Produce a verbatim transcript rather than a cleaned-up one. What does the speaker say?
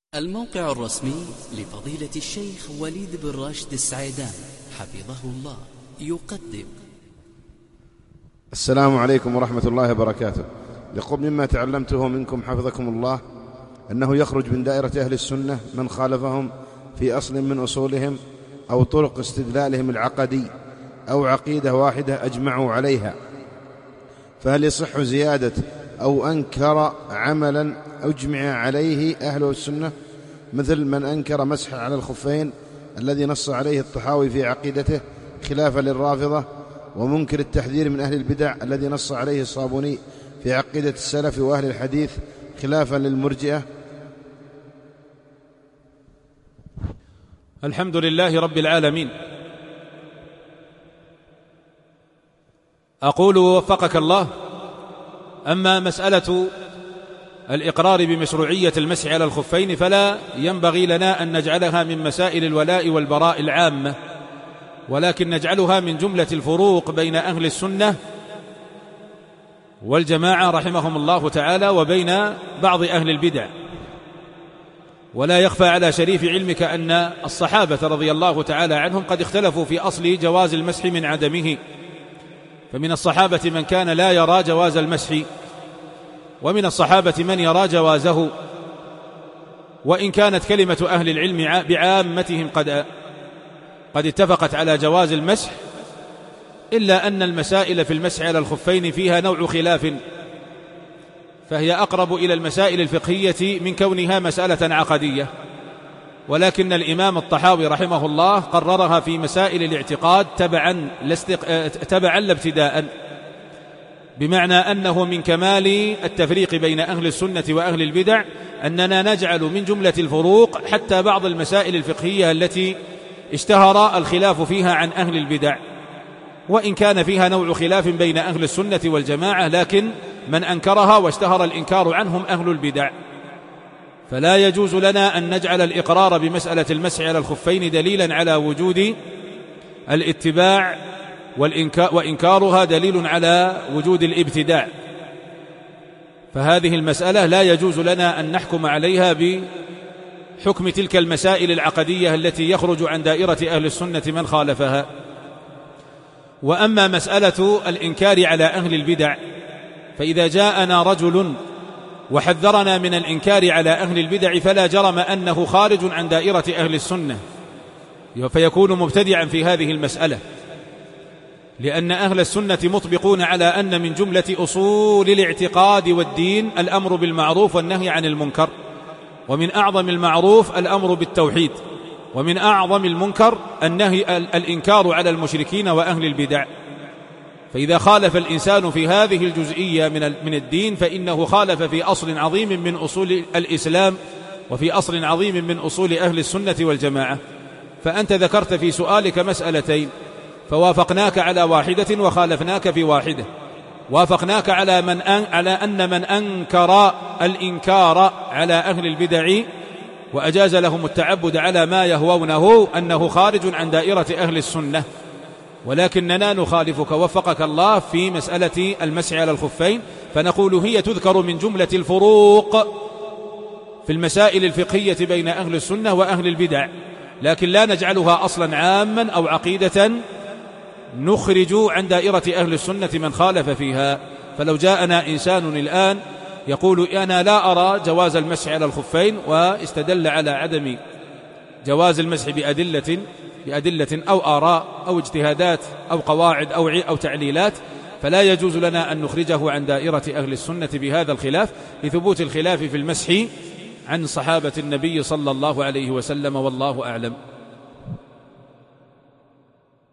الموقع الرسمي لفضيلة الشيخ وليد بن راشد السعيدان حفظه الله يقدم. السلام عليكم ورحمة الله وبركاته. يقول: مما تعلمته منكم حفظكم الله أنه يخرج من دائرة أهل السنة من خالفهم في أصل من أصولهم أو طرق استدلالهم العقدي أو عقيدة واحدة أجمعوا عليها، فهل يصح زيادة أو أنكر عملا أجمع عليه أهل السنة، مثل من أنكر مسح على الخفين الذي نص عليه الطحاوي في عقيدته خلافا للرافضة، ومنكر التحذير من أهل البدع الذي نص عليه الصابوني في عقيدة السلف وأهل الحديث خلافا للمرجئة؟ الحمد لله رب العالمين. أقول وفقك الله: أما مسألة الإقرار بمشروعية المسح على الخفين فلا ينبغي لنا أن نجعلها من مسائل الولاء والبراء العامة، ولكن نجعلها من جملة الفروق بين أهل السنة والجماعة رحمهم الله تعالى وبين بعض أهل البدع. ولا يخفى على شريف علمك أن الصحابة رضي الله تعالى عنهم قد اختلفوا في أصل جواز المسح من عدمه، فمن الصحابة من كان لا يرى جواز المسح، ومن الصحابة من يرى جوازه. وإن كانت كلمة أهل العلم بعامتهم قد قد اتفقت على جواز المسح، إلا أن المسائل في المسح على الخفين فيها نوع خلاف، فهي أقرب إلى المسائل الفقهية من كونها مسألة عقدية. ولكن الإمام الطحاوي رحمه الله قررها في مسائل الاعتقاد تبعا تبعا لا ابتداء، بمعنى أنه من كمال التفريق بين أهل السنة وأهل البدع أننا نجعل من جملة الفروق حتى بعض المسائل الفقهية التي اشتهر الخلاف فيها عن أهل البدع، وإن كان فيها نوع خلاف بين أهل السنة والجماعة، لكن من أنكرها واشتهر الإنكار عنهم أهل البدع. فلا يجوز لنا أن نجعل الإقرار بمسألة المسح على الخفين دليلا على وجود الاتباع، وإنكارها دليل على وجود الابتداع. فهذه المسألة لا يجوز لنا أن نحكم عليها بحكم تلك المسائل العقدية التي يخرج عن دائرة أهل السنة من خالفها. وأما مسألة الإنكار على أهل البدع، فإذا جاءنا رجل وحذرنا من الإنكار على أهل البدع فلا جرم أنه خارج عن دائرة أهل السنة، فيكون مبتدعا في هذه المسألة، لأن أهل السنة مطبقون على أن من جملة أصول الاعتقاد والدين الأمر بالمعروف والنهي عن المنكر، ومن أعظم المعروف الأمر بالتوحيد، ومن أعظم المنكر النهي الإنكار على المشركين وأهل البدع. فإذا خالف الإنسان في هذه الجزئية من الدين فإنه خالف في أصل عظيم من أصول الإسلام، وفي أصل عظيم من أصول أهل السنة والجماعة. فأنت ذكرت في سؤالك مسألتين، فوافقناك على واحدة وخالفناك في واحدة. وافقناك على من أن على أن من أنكر الإنكار على أهل البدع وأجاز لهم التعبد على ما يهوونه أنه خارج عن دائرة أهل السنة، ولكننا نخالفك وفقك الله في مسألة المسح على الخفين، فنقول هي تذكر من جملة الفروق في المسائل الفقهية بين أهل السنة وأهل البدع، لكن لا نجعلها أصلا عاما أو عقيدة نخرج عن دائرة أهل السنة من خالف فيها. فلو جاءنا إنسان الآن يقول أنا لا أرى جواز المسح على الخفين، واستدل على عدم جواز المسح بأدلة بأدلة أو آراء أو اجتهادات أو قواعد أو أو تعليلات، فلا يجوز لنا أن نخرجه عن دائرة أهل السنة بهذا الخلاف، لثبوت الخلاف في المسح عن صحابة النبي صلى الله عليه وسلم، والله أعلم.